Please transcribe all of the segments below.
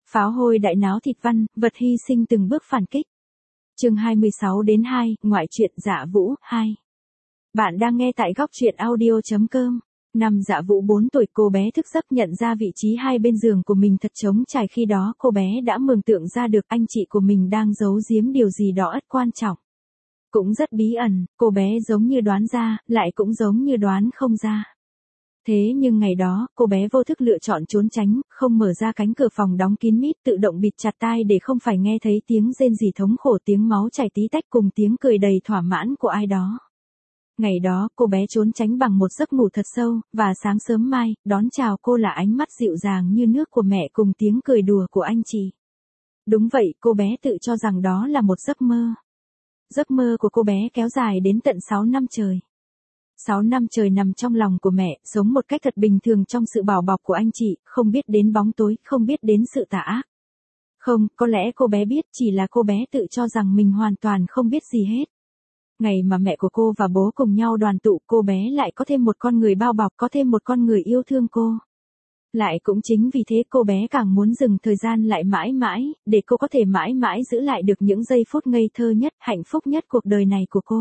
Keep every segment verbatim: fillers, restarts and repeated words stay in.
Pháo hôi đại náo thịt văn, vật hy sinh từng bước phản kích. Chương hai mươi sáu đến hai, ngoại truyện Dạ Vũ, hai. Bạn đang nghe tại góc truyện audio chấm com. Năm Dạ Vũ bốn tuổi, cô bé thức giấc nhận ra vị trí hai bên giường của mình thật trống trải, khi đó cô bé đã mường tượng ra được anh chị của mình đang giấu giếm điều gì đó rất quan trọng. Cũng rất bí ẩn, cô bé giống như đoán ra, lại cũng giống như đoán không ra. Thế nhưng ngày đó, cô bé vô thức lựa chọn trốn tránh, không mở ra cánh cửa phòng đóng kín mít, tự động bịt chặt tai để không phải nghe thấy tiếng rên rỉ thống khổ, tiếng máu chảy tí tách cùng tiếng cười đầy thỏa mãn của ai đó. Ngày đó, cô bé trốn tránh bằng một giấc ngủ thật sâu, và sáng sớm mai, đón chào cô là ánh mắt dịu dàng như nước của mẹ cùng tiếng cười đùa của anh chị. Đúng vậy, cô bé tự cho rằng đó là một giấc mơ. Giấc mơ của cô bé kéo dài đến tận sáu năm trời. sáu năm trời nằm trong lòng của mẹ, sống một cách thật bình thường trong sự bảo bọc của anh chị, không biết đến bóng tối, không biết đến sự tà ác. Không, có lẽ cô bé biết, chỉ là cô bé tự cho rằng mình hoàn toàn không biết gì hết. Ngày mà mẹ của cô và bố cùng nhau đoàn tụ, cô bé lại có thêm một con người bao bọc, có thêm một con người yêu thương cô. Lại cũng chính vì thế cô bé càng muốn dừng thời gian lại mãi mãi, để cô có thể mãi mãi giữ lại được những giây phút ngây thơ nhất, hạnh phúc nhất cuộc đời này của cô.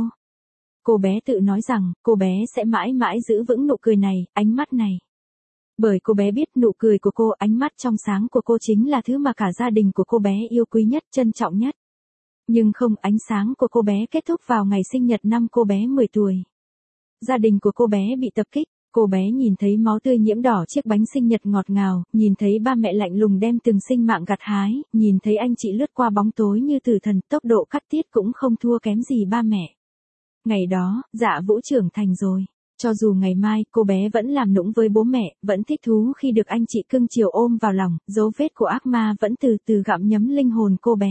Cô bé tự nói rằng, cô bé sẽ mãi mãi giữ vững nụ cười này, ánh mắt này. Bởi cô bé biết nụ cười của cô, ánh mắt trong sáng của cô chính là thứ mà cả gia đình của cô bé yêu quý nhất, trân trọng nhất. Nhưng không, ánh sáng của cô bé kết thúc vào ngày sinh nhật năm cô bé mười tuổi. Gia đình của cô bé bị tập kích, cô bé nhìn thấy máu tươi nhiễm đỏ chiếc bánh sinh nhật ngọt ngào, nhìn thấy ba mẹ lạnh lùng đem từng sinh mạng gặt hái, nhìn thấy anh chị lướt qua bóng tối như tử thần, tốc độ cắt tiết cũng không thua kém gì ba mẹ. Ngày đó, Dạ Vũ trưởng thành rồi. Cho dù ngày mai, cô bé vẫn làm nũng với bố mẹ, vẫn thích thú khi được anh chị cưng chiều ôm vào lòng, dấu vết của ác ma vẫn từ từ gặm nhấm linh hồn cô bé.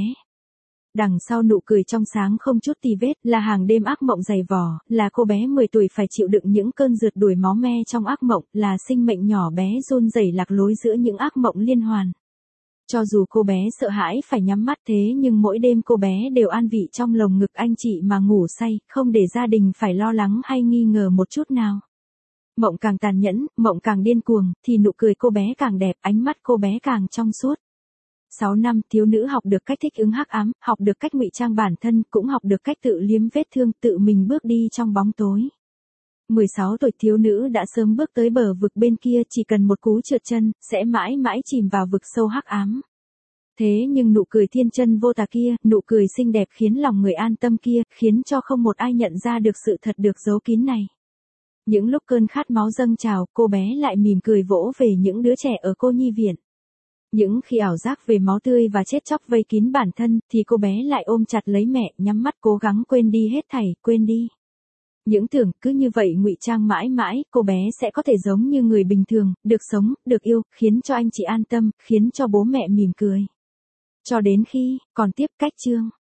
Đằng sau nụ cười trong sáng không chút tì vết, là hàng đêm ác mộng dày vò, là cô bé mười tuổi phải chịu đựng những cơn rượt đuổi máu me trong ác mộng, là sinh mệnh nhỏ bé run rẩy lạc lối giữa những ác mộng liên hoàn. Cho dù cô bé sợ hãi phải nhắm mắt, thế nhưng mỗi đêm cô bé đều an vị trong lồng ngực anh chị mà ngủ say, không để gia đình phải lo lắng hay nghi ngờ một chút nào. Mộng càng tàn nhẫn, mộng càng điên cuồng, thì nụ cười cô bé càng đẹp, ánh mắt cô bé càng trong suốt. sáu năm, thiếu nữ học được cách thích ứng hắc ám, học được cách ngụy trang bản thân, cũng học được cách tự liếm vết thương, tự mình bước đi trong bóng tối. mười sáu tuổi, thiếu nữ đã sớm bước tới bờ vực bên kia, chỉ cần một cú trượt chân, sẽ mãi mãi chìm vào vực sâu hắc ám. Thế nhưng nụ cười thiên chân vô tà kia, nụ cười xinh đẹp khiến lòng người an tâm kia, khiến cho không một ai nhận ra được sự thật được giấu kín này. Những lúc cơn khát máu dâng trào, cô bé lại mỉm cười vỗ về những đứa trẻ ở cô nhi viện. Những khi ảo giác về máu tươi và chết chóc vây kín bản thân, thì cô bé lại ôm chặt lấy mẹ, nhắm mắt cố gắng quên đi hết thảy, quên đi. Những tưởng cứ như vậy ngụy trang mãi mãi, cô bé sẽ có thể giống như người bình thường, được sống, được yêu, khiến cho anh chị an tâm, khiến cho bố mẹ mỉm cười. Cho đến khi, còn tiếp cách chương.